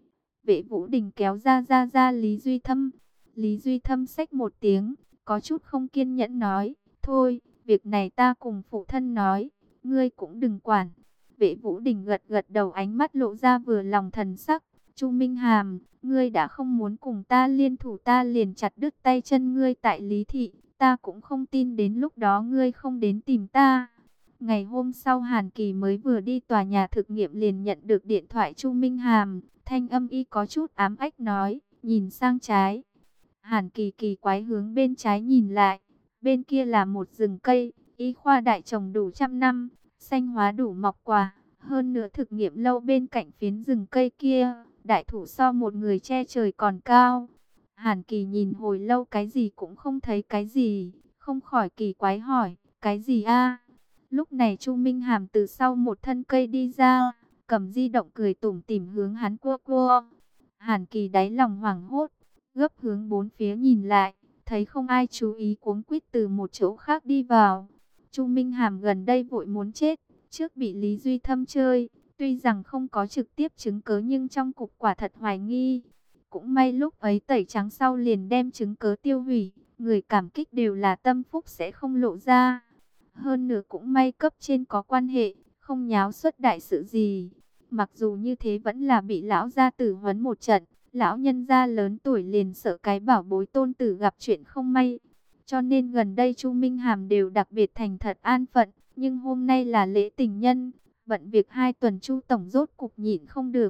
A: Vệ Vũ Đình kéo ra ra ra Lý Duy Thâm, Lý Duy Thâm xách một tiếng, có chút không kiên nhẫn nói, thôi, việc này ta cùng phụ thân nói, ngươi cũng đừng quản. Vệ Vũ Đình gật gật đầu, ánh mắt lộ ra vừa lòng thần sắc. Chu Minh Hàm, ngươi đã không muốn cùng ta liên thủ, ta liền chặt đứt tay chân ngươi tại Lý Thị. Ta cũng không tin đến lúc đó ngươi không đến tìm ta. Ngày hôm sau Hàn Kỳ mới vừa đi tòa nhà thực nghiệm liền nhận được điện thoại Chu Minh Hàm. Thanh âm y có chút ám ách nói, nhìn sang trái. Hàn Kỳ kỳ quái hướng bên trái nhìn lại. Bên kia là một rừng cây, y khoa đại trồng đủ trăm năm, xanh hóa đủ mọc quả. Hơn nữa thực nghiệm lâu bên cạnh phiến rừng cây kia, đại thụ so một người che trời còn cao. Hàn Kỳ nhìn hồi lâu cái gì cũng không thấy cái gì, không khỏi kỳ quái hỏi, cái gì a? Lúc này Chu Minh Hàm từ sau một thân cây đi ra, cầm di động cười tủm tỉm hướng hắn cua cua. Hàn Kỳ đáy lòng hoảng hốt, gấp hướng bốn phía nhìn lại, thấy không ai chú ý cuống quýt từ một chỗ khác đi vào. Chu Minh Hàm gần đây vội muốn chết, trước bị Lý Duy Thâm chơi, tuy rằng không có trực tiếp chứng cớ nhưng trong cục quả thật hoài nghi. Cũng may lúc ấy tẩy trắng sau liền đem chứng cớ tiêu hủy, người cảm kích đều là tâm phúc sẽ không lộ ra. Hơn nữa cũng may cấp trên có quan hệ, không nháo xuất đại sự gì. Mặc dù như thế vẫn là bị lão gia tử huấn một trận, lão nhân gia lớn tuổi liền sợ cái bảo bối tôn tử gặp chuyện không may. Cho nên gần đây Chu Minh Hàm đều đặc biệt thành thật an phận, nhưng hôm nay là lễ tình nhân, bận việc hai tuần Chu tổng rốt cục nhịn không được.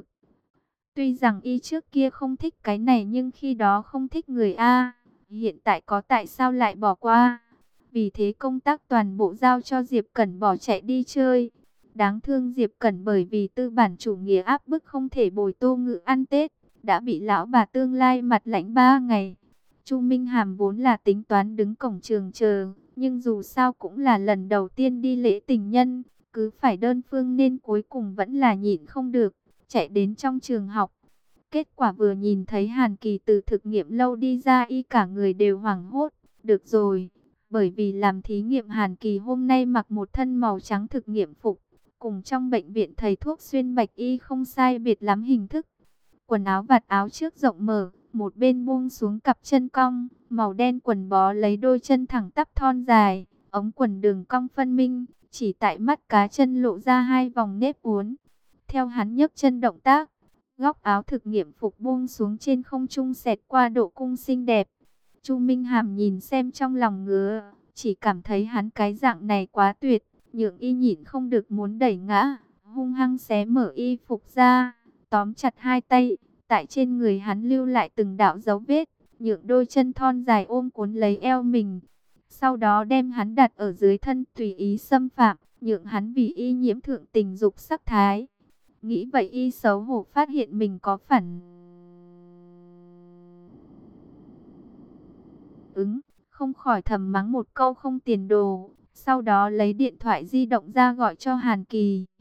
A: Tuy rằng y trước kia không thích cái này nhưng khi đó không thích người A, hiện tại có tại sao lại bỏ qua. Vì thế công tác toàn bộ giao cho Diệp Cẩn bỏ chạy đi chơi. Đáng thương Diệp Cẩn bởi vì tư bản chủ nghĩa áp bức không thể bồi Tô Ngự ăn Tết, đã bị lão bà tương lai mặt lãnh ba ngày. Chu Minh Hàm vốn là tính toán đứng cổng trường chờ, nhưng dù sao cũng là lần đầu tiên đi lễ tình nhân, cứ phải đơn phương nên cuối cùng vẫn là nhịn không được, chạy đến trong trường học. Kết quả vừa nhìn thấy Hàn Kỳ từ thực nghiệm lâu đi ra y cả người đều hoảng hốt. Được rồi, bởi vì làm thí nghiệm Hàn Kỳ hôm nay mặc một thân màu trắng thực nghiệm phục, cùng trong bệnh viện thầy thuốc xuyên bạch y không sai biệt lắm hình thức. Quần áo vạt áo trước rộng mở, một bên buông xuống cặp chân cong, màu đen quần bó lấy đôi chân thẳng tắp thon dài, ống quần đường cong phân minh, chỉ tại mắt cá chân lộ ra hai vòng nếp uốn. Theo hắn nhấc chân động tác, góc áo thực nghiệm phục buông xuống trên không trung xẹt qua độ cung xinh đẹp. Chu Minh Hàm nhìn xem trong lòng ngứa, chỉ cảm thấy hắn cái dạng này quá tuyệt, nhượng y nhịn không được muốn đẩy ngã, hung hăng xé mở y phục ra, tóm chặt hai tay, tại trên người hắn lưu lại từng đạo dấu vết, nhượng đôi chân thon dài ôm cuốn lấy eo mình. Sau đó đem hắn đặt ở dưới thân tùy ý xâm phạm, nhượng hắn vì y nhiễm thượng tình dục sắc thái. Nghĩ vậy y xấu hổ phát hiện mình có phản ứng, không khỏi thầm mắng một câu không tiền đồ. Sau đó lấy điện thoại di động ra gọi cho Hàn Kỳ.